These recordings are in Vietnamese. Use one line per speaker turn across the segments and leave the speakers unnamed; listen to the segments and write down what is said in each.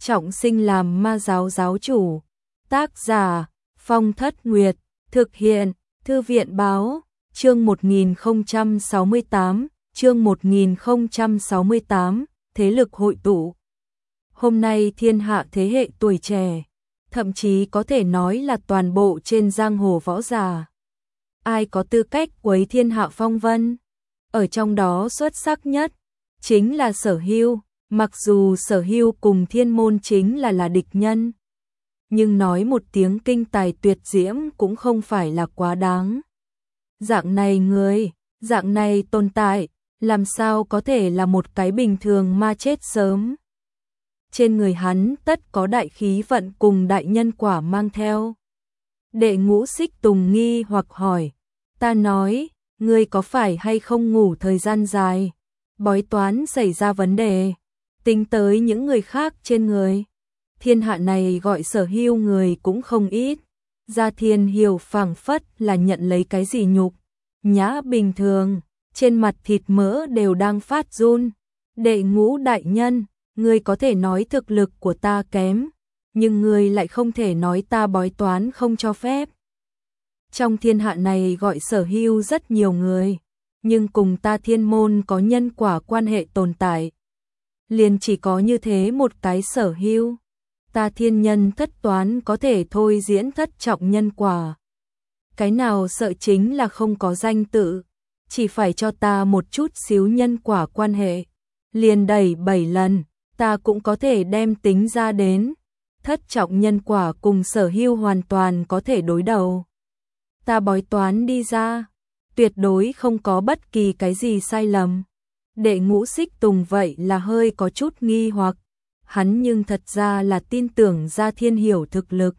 trọng sinh làm ma giáo giáo chủ. Tác giả Phong Thất Nguyệt, thực hiện Thư viện Báo, chương 1068, chương 1068, thế lực hội tụ. Hôm nay thiên hạ thế hệ tuổi trẻ, thậm chí có thể nói là toàn bộ trên giang hồ võ giả. Ai có tư cách quấy thiên hạ phong vân? Ở trong đó xuất sắc nhất chính là Sở Hưu, mặc dù Sở Hưu cùng Thiên Môn chính là địch nhân, nhưng nói một tiếng kinh tài tuyệt diễm cũng không phải là quá đáng. Dạng này người, dạng này tồn tại, làm sao có thể là một cái bình thường ma chết sớm. Trên người hắn tất có đại khí vận cùng đại nhân quả mang theo. Đệ Ngũ Xích Tùng nghi hoặc hỏi, ta nói, ngươi có phải hay không ngủ thời gian dài, bói toán xảy ra vấn đề, tính tới những người khác trên người. Thiên hạ này gọi Sở Hưu người cũng không ít. Gia Thiên hiểu phảng phất là nhận lấy cái gì nhục nhã bình thường, trên mặt thịt mỡ đều đang phát run. Đệ Ngũ đại nhân, ngươi có thể nói thực lực của ta kém, nhưng ngươi lại không thể nói ta bói toán không cho phép. Trong thiên hạ này gọi Sở Hưu rất nhiều người, nhưng cùng ta Thiên Môn có nhân quả quan hệ tồn tại, liền chỉ có như thế một cái Sở Hưu. Ta thiên nhân thất toán có thể thôi diễn thất trọng nhân quả. Cái nào sợ chính là không có danh tự, chỉ phải cho ta một chút xíu nhân quả quan hệ, liền đẩy 7 lần, ta cũng có thể đem tính ra đến. Thất trọng nhân quả cùng Sở Hưu hoàn toàn có thể đối đầu. Ta bói toán đi ra, tuyệt đối không có bất kỳ cái gì sai lầm. Đệ Ngũ Xích Tùng vậy là hơi có chút nghi hoặc, hắn nhưng thật ra là tin tưởng Gia Thiên hiểu thực lực.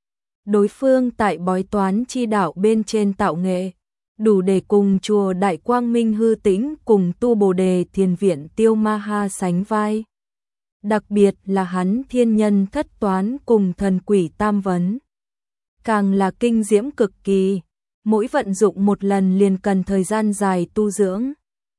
Đối phương tại bói toán chi đạo bên trên tạo nghệ, đủ để cùng chùa Đại Quang Minh Hư Tĩnh cùng tu Bồ Đề Thiền Viện Tiêu Ma Ha sánh vai. Đặc biệt là hắn thiên nhân thất toán cùng thần quỷ tam vấn, càng là kinh diễm cực kỳ, mỗi vận dụng một lần liền cần thời gian dài tu dưỡng.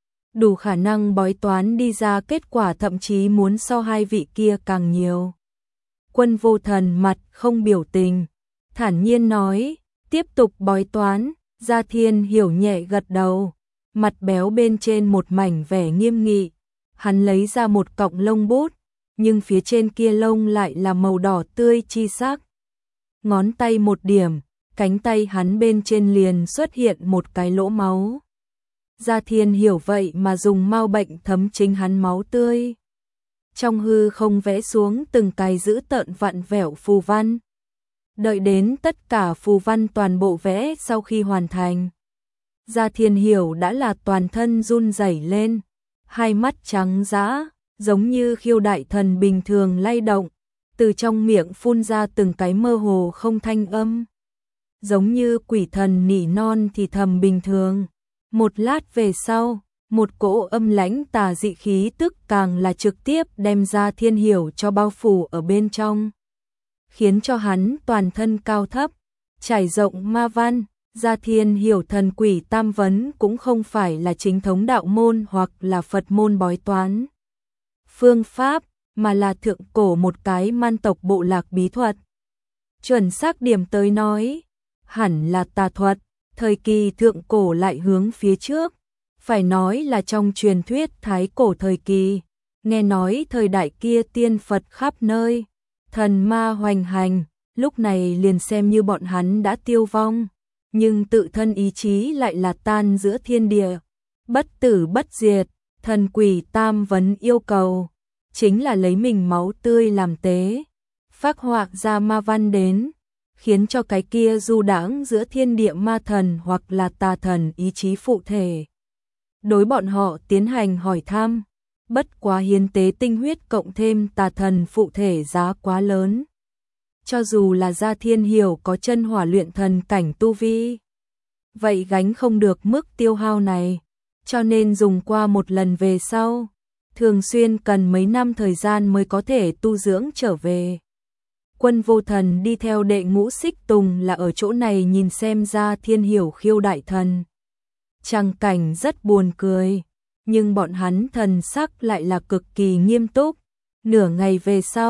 Đủ khả năng bói toán đi ra kết quả thậm chí muốn so hai vị kia càng nhiều. Quân Vô Thần mặt không biểu tình, thản nhiên nói, tiếp tục bói toán. Gia Thiên hiểu nhẹ gật đầu, mặt béo bên trên một mảnh vẻ nghiêm nghị. Hắn lấy ra một cọng lông bút, nhưng phía trên kia lông lại là màu đỏ tươi chi sắc. Ngón tay một điểm, cánh tay hắn bên trên liền xuất hiện một cái lỗ máu. Gia Thiên hiểu vậy mà dùng mau bệnh thấm chính hắn máu tươi. Trong hư không vẽ xuống từng cái dữ tợn vặn vẹo phù văn. Đợi đến tất cả phù văn toàn bộ vẽ sau khi hoàn thành, Gia Thiên hiểu đã là toàn thân run rẩy lên, hai mắt trắng dã, giống như khiêu đại thần bình thường lay động, từ trong miệng phun ra từng cái mơ hồ không thanh âm, giống như quỷ thần nỉ non thì thầm bình thường. Một lát về sau, một cỗ âm lãnh tà dị khí tức càng là trực tiếp đem Gia Thiên hiểu cho bao phủ ở bên trong, khiến cho hắn toàn thân cao thấp trải rộng ma văn. Gia Thiên hiểu thần quỷ tam vấn cũng không phải là chính thống đạo môn hoặc là Phật môn bói toán phương pháp, mà là thượng cổ một cái man tộc bộ lạc bí thuật. Chuẩn xác điểm tới nói, hẳn là tà thuật. Thời kỳ thượng cổ lại hướng phía trước, phải nói là trong truyền thuyết thái cổ thời kỳ. Nghe nói thời đại kia tiên Phật khắp nơi, thần ma hoành hành, lúc này liền xem như bọn hắn đã tiêu vong, nhưng tự thân ý chí lại là tan giữa thiên địa, bất tử bất diệt. Thần quỷ tam vấn yêu cầu chính là lấy mình máu tươi làm tế, phác họa ra ma văn đến, khiến cho cái kia du đãng giữa thiên địa ma thần hoặc là tà thần ý chí phụ thể. Đối bọn họ tiến hành hỏi thăm, bất quá hiến tế tinh huyết cộng thêm tà thần phụ thể giá quá lớn. Cho dù là Gia Thiên hiểu có chân hỏa luyện thần cảnh tu vi, vậy gánh không được mức tiêu hao này, cho nên dùng qua một lần về sau, thường xuyên cần mấy năm thời gian mới có thể tu dưỡng trở về. Quân Vô Thần đi theo Đệ Ngũ Xích Tùng là ở chỗ này nhìn xem Gia Thiên hiểu khiêu đại thần. Tràng cảnh rất buồn cười, nhưng bọn hắn thần sắc lại là cực kỳ nghiêm túc. Nửa ngày về sau,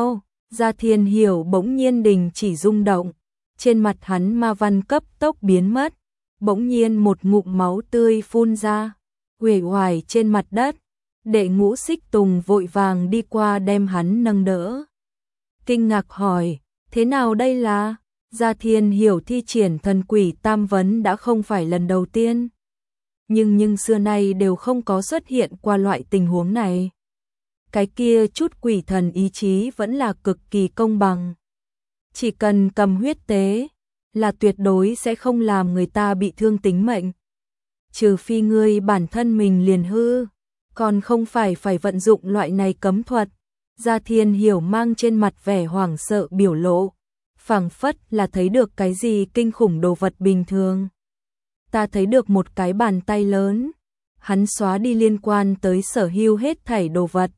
Gia Thiên Hiểu bỗng nhiên đình chỉ rung động, trên mặt hắn ma văn cấp tốc biến mất, bỗng nhiên một ngụm máu tươi phun ra, uể oải trên mặt đất. Đệ Ngũ Xích Tùng vội vàng đi qua đem hắn nâng đỡ. Kinh ngạc hỏi, thế nào đây là? Gia Thiên Hiểu thi triển thần quỷ tam vấn đã không phải lần đầu tiên. Nhưng xưa nay đều không có xuất hiện qua loại tình huống này. Cái kia chút quỷ thần ý chí vẫn là cực kỳ công bằng. Chỉ cần cầm huyết tế là tuyệt đối sẽ không làm người ta bị thương tính mệnh. Trừ phi ngươi bản thân mình liền hư, còn không phải vận dụng loại này cấm thuật. Gia Thiên Hiểu mang trên mặt vẻ hoảng sợ biểu lộ, phảng phất là thấy được cái gì kinh khủng đồ vật bình thường. Ta thấy được một cái bàn tay lớn, hắn xóa đi liên quan tới sở hữu hết thảy đồ vật.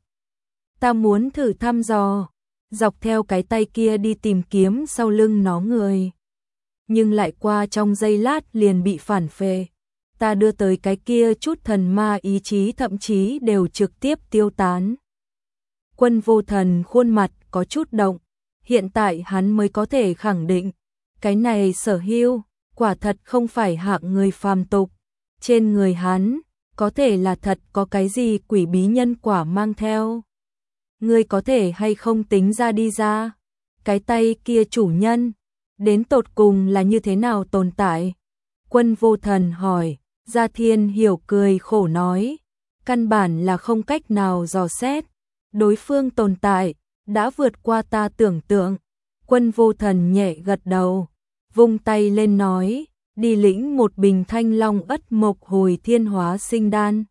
Ta muốn thử thăm dò, dọc theo cái tay kia đi tìm kiếm sau lưng nó người. Nhưng lại qua trong giây lát liền bị phản phệ. Ta đưa tới cái kia chút thần ma ý chí thậm chí đều trực tiếp tiêu tán. Quân Vô Thần khuôn mặt có chút động, hiện tại hắn mới có thể khẳng định, cái này sở hữu quả thật không phải hạng người phàm tục, trên người hắn có thể là thật có cái gì quỷ bí nhân quả mang theo. Ngươi có thể hay không tính ra đi ra, cái tay kia chủ nhân đến tột cùng là như thế nào tồn tại? Quân Vô Thần hỏi. Gia Thiên Hiểu cười khổ nói, căn bản là không cách nào dò xét, đối phương tồn tại đã vượt qua ta tưởng tượng. Quân Vô Thần nhẹ gật đầu, vung tay lên nói, đi lĩnh một bình thanh long ất mộc hồi thiên hóa sinh đan.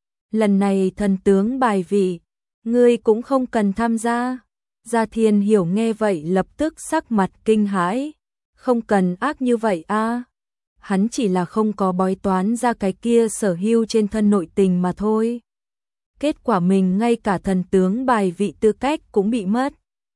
Lần này thần tướng bài vị, ngươi cũng không cần tham gia. Gia Thiên Hiểu nghe vậy lập tức sắc mặt kinh hãi, không cần ác như vậy a. Hắn chỉ là không có bói toán ra cái kia sở hữu trên thân nội tình mà thôi. Kết quả mình ngay cả thần tướng bài vị tư cách cũng bị mất.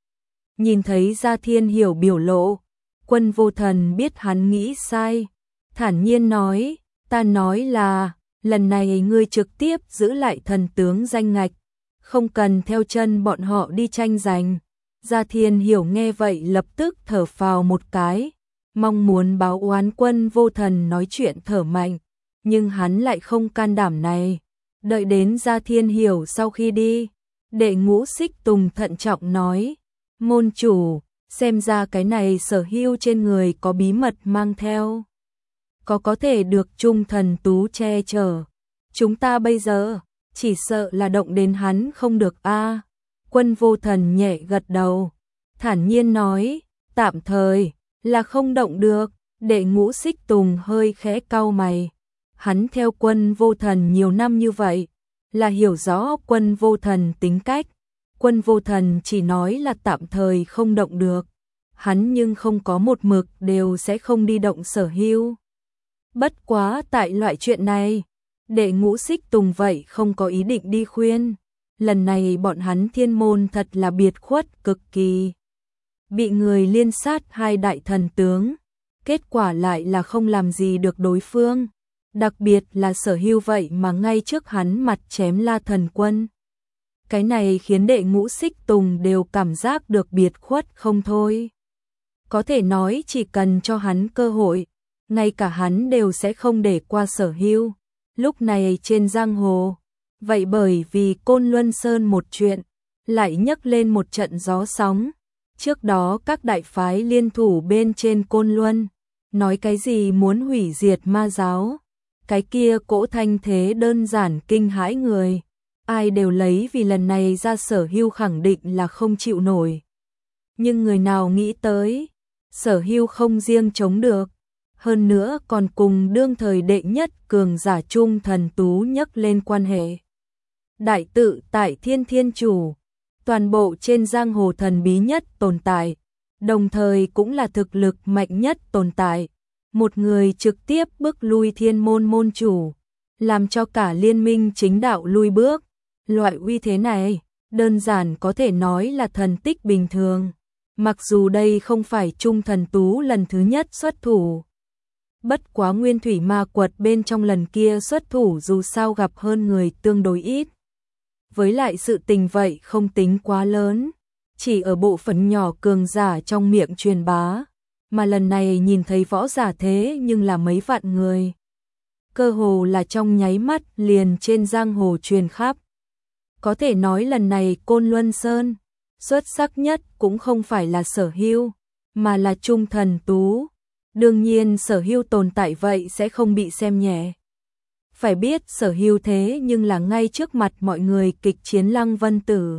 Nhìn thấy Gia Thiên Hiểu biểu lộ, Quân Vô Thần biết hắn nghĩ sai, thản nhiên nói, ta nói là, lần này ngươi trực tiếp giữ lại thần tướng danh ngạch, không cần theo chân bọn họ đi tranh giành. Gia Thiên Hiểu nghe vậy lập tức thở phào một cái, mong muốn báo oán Quân Vô Thần nói chuyện thở mạnh, nhưng hắn lại không can đảm này. Đợi đến Gia Thiên Hiểu sau khi đi, Đệ Ngũ Xích Tùng thận trọng nói, môn chủ, xem ra cái này sở hữu trên người có bí mật mang theo. Có thể được Trung Thần Tú che chở. Chúng ta bây giờ, chỉ sợ là động đến hắn không được a. Quân Vô Thần nhẹ gật đầu, thản nhiên nói, tạm thời là không động được. Đệ Ngũ Xích Tùng hơi khẽ cau mày. Hắn theo Quân Vô Thần nhiều năm như vậy, là hiểu rõ Quân Vô Thần tính cách. Quân Vô Thần chỉ nói là tạm thời không động được, hắn nhưng không có một mực đều sẽ không đi động sở hữu. Bất quá tại loại chuyện này, Đệ Ngũ Xích Tùng vậy không có ý định đi khuyên. Lần này bọn hắn Thiên môn thật là biệt khuất cực kỳ. Bị người liên sát hai đại thần tướng, kết quả lại là không làm gì được đối phương. Đặc biệt là sở hữu vậy mà ngay trước hắn mặt chém La Thần Quân. Cái này khiến Đệ Ngũ Xích Tùng đều cảm giác được biệt khuất không thôi. Có thể nói chỉ cần cho hắn cơ hội, ngay cả hắn đều sẽ không để qua sở hữu. Lúc này trên giang hồ, vậy bởi vì Côn Luân Sơn một chuyện, lại nhấc lên một trận gió sóng. Trước đó các đại phái liên thủ bên trên Côn Luân, nói cái gì muốn hủy diệt ma giáo. Cái kia cỗ thanh thế đơn giản kinh hãi người. Ai đều lấy vì lần này ra sở hữu khẳng định là không chịu nổi. Nhưng người nào nghĩ tới, sở hữu không riêng chống được, hơn nữa còn cùng đương thời đệ nhất cường giả Trung Thần Tú nhấc lên quan hệ. Đại tự tại Thiên Thiên Chủ, toàn bộ trên giang hồ thần bí nhất tồn tại, đồng thời cũng là thực lực mạnh nhất tồn tại. Một người trực tiếp bước lui Thiên môn môn chủ, làm cho cả liên minh chính đạo lui bước. Loại uy thế này, đơn giản có thể nói là thần tích bình thường. Mặc dù đây không phải Trung Thần Tú lần thứ nhất xuất thủ. Bất quá Nguyên Thủy Ma Quật bên trong lần kia xuất thủ dù sao gặp hơn người tương đối ít. Với lại sự tình vậy không tính quá lớn. chỉ ở bộ phận nhỏ cường giả trong miệng truyền bá, mà lần này nhìn thấy võ giả thế nhưng là mấy vạn người. Cơ hồ là trong nháy mắt liền trên giang hồ truyền khắp. Có thể nói lần này Côn Luân Sơn, xuất sắc nhất cũng không phải là Sở Hưu, mà là Trung Thần Tú. Đương nhiên Sở Hưu tồn tại vậy sẽ không bị xem nhẹ. Phải biết Sở Hưu thế nhưng là ngay trước mặt mọi người kịch chiến Lăng Vân Tử.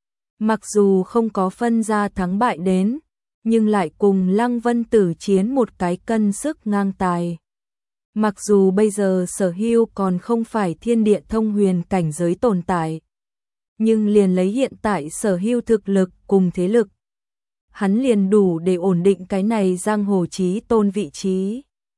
Mặc dù không có phân ra thắng bại đến, nhưng lại cùng Lăng Vân Tử chiến một cái cân sức ngang tài. Mặc dù bây giờ Sở Hưu còn không phải thiên địa thông huyền cảnh giới tồn tại, nhưng liền lấy hiện tại Sở Hưu thực lực cùng thế lực, hắn liền đủ để ổn định cái này giang hồ chí tôn vị trí.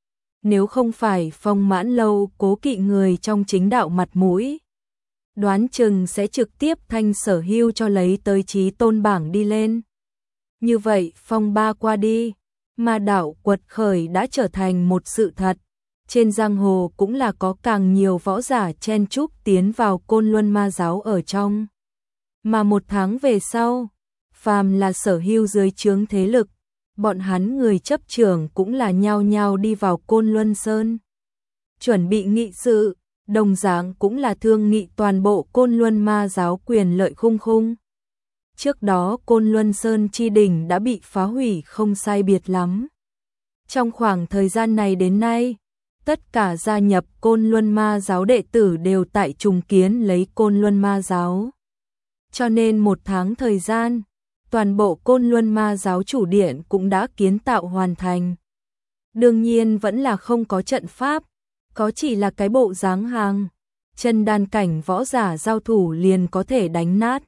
Nếu không phải Phong Mãn Lâu cố kỵ người trong chính đạo mặt mũi, đoán chừng sẽ trực tiếp thanh Sở Hưu cho lấy tới chí tôn bảng đi lên. Như vậy phong ba qua đi, ma đạo quật khởi đã trở thành một sự thật. Trên giang hồ cũng là có càng nhiều võ giả chen chúc tiến vào Côn Luân Ma giáo ở trong. Mà một tháng về sau, phàm là Sở Hưu dưới trướng thế lực, bọn hắn người chấp trưởng cũng là nhao nhao đi vào Côn Luân Sơn. Chuẩn bị nghị sự, đồng dạng cũng là thương nghị toàn bộ Côn Luân Ma giáo quyền lợi khung khung. Trước đó Côn Luân Sơn chi đỉnh đã bị phá hủy không sai biệt lắm. Trong khoảng thời gian này đến nay, tất cả gia nhập Côn Luân Ma giáo đệ tử đều tại trùng kiến lấy Côn Luân Ma giáo. Cho nên một tháng thời gian, toàn bộ Côn Luân Ma giáo chủ điện cũng đã kiến tạo hoàn thành. Đương nhiên vẫn là không có trận pháp, có chỉ là cái bộ dáng hàng, chân đan cảnh võ giả giao thủ liền có thể đánh nát.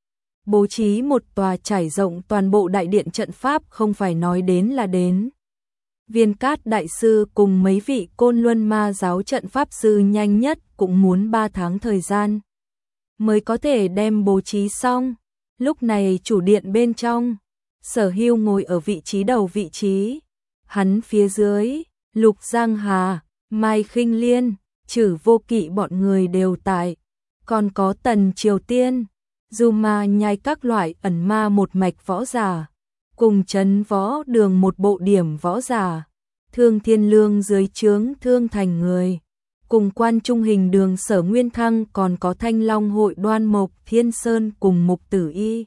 Bố trí một tòa trải rộng toàn bộ đại điện trận pháp không phải nói đến là đến. Viên Cát đại sư cùng mấy vị Côn Luân Ma giáo trận pháp sư nhanh nhất cũng muốn 3 tháng thời gian mới có thể đem bố trí xong. Lúc này chủ điện bên trong, Sở Hưu ngồi ở vị trí đầu vị trí, hắn phía dưới, Lục Giang Hà, Mai Khinh Liên, Trử Vô Kỵ bọn người đều tại, còn có Tần Triều Tiên, Du Ma Nhai các loại ẩn ma một mạch võ giả, cùng Trấn Võ Đường một bộ điểm võ giả, Thương Thiên Lương dưới trướng Thương Thành người, cùng Quan Trung Hình Đường Sở Nguyên Thăng, còn có Thanh Long hội Đoan Mộc Thiên Sơn cùng Mục Tử Y.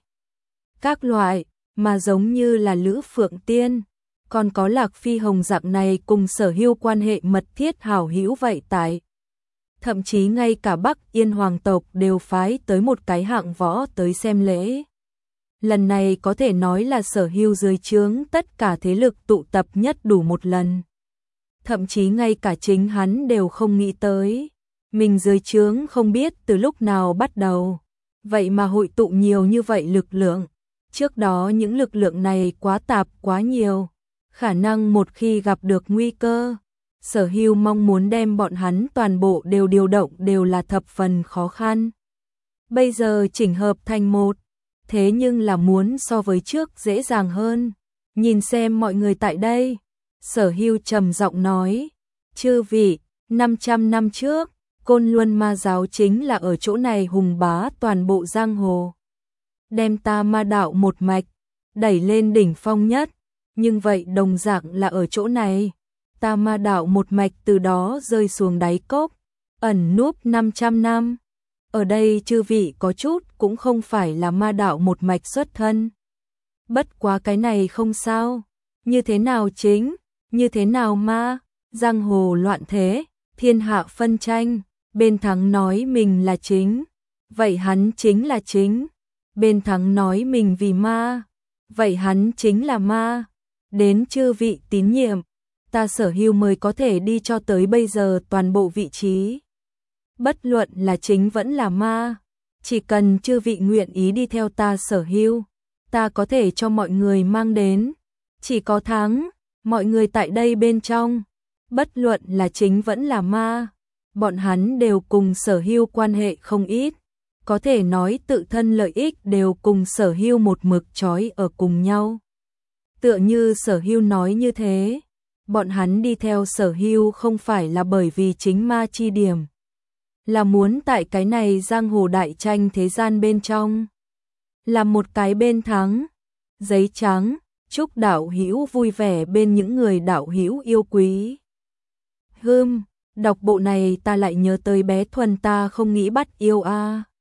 Các loại, mà giống như là Lữ Phượng Tiên, còn có Lạc Phi Hồng dạng này cùng Sở Hưu quan hệ mật thiết hảo hữu vậy tại. Thậm chí ngay cả Bắc Yên hoàng tộc đều phái tới một cái hạng võ tới xem lễ. Lần này có thể nói là Sở Hưu dưới trướng tất cả thế lực tụ tập nhất đủ một lần. Thậm chí ngay cả chính hắn đều không nghĩ tới, mình dưới trướng không biết từ lúc nào bắt đầu, vậy mà hội tụ nhiều như vậy lực lượng. Trước đó những lực lượng này quá tạp quá nhiều, khả năng một khi gặp được nguy cơ, Sở Hưu mong muốn đem bọn hắn toàn bộ đều điều động đều là thập phần khó khăn. Bây giờ chỉnh hợp thành một, thế nhưng là muốn so với trước dễ dàng hơn. Nhìn xem mọi người tại đây, Sở Hưu trầm giọng nói, chư vị, 500 năm trước, Côn Luân Ma giáo chính là ở chỗ này hùng bá toàn bộ giang hồ. Đem ta ma đạo một mạch, đẩy lên đỉnh phong nhất, nhưng vậy đồng dạng là ở chỗ này. Ta ma đạo một mạch từ đó rơi xuống đáy cốc, ẩn núp 500 năm. Ở đây chư vị có chút cũng không phải là ma đạo một mạch xuất thân. Bất quá cái này không sao, như thế nào chính, như thế nào ma, giang hồ loạn thế, thiên hạ phân tranh, bên thắng nói mình là chính, vậy hắn chính là chính, bên thắng nói mình vì ma, vậy hắn chính là ma. Đến chư vị tín nhiệm, ta Sở Hưu mới có thể đi cho tới bây giờ toàn bộ vị trí. Bất luận là chính vẫn là ma, chỉ cần chư vị nguyện ý đi theo ta Sở Hưu, ta có thể cho mọi người mang đến, chỉ có thắng, mọi người tại đây bên trong, bất luận là chính vẫn là ma, bọn hắn đều cùng Sở Hưu quan hệ không ít, có thể nói tự thân lợi ích đều cùng Sở Hưu một mực trói ở cùng nhau. Tựa như Sở Hưu nói như thế, bọn hắn đi theo Sở Hưu không phải là bởi vì chính ma chi điểm, là muốn tại cái này giang hồ đại tranh thế gian bên trong làm một cái bên thắng. Giấy trắng, chúc đạo hữu vui vẻ bên những người đạo hữu yêu quý. Đọc bộ này ta lại nhớ tới bé Thuần ta không nghĩ bắt yêu a.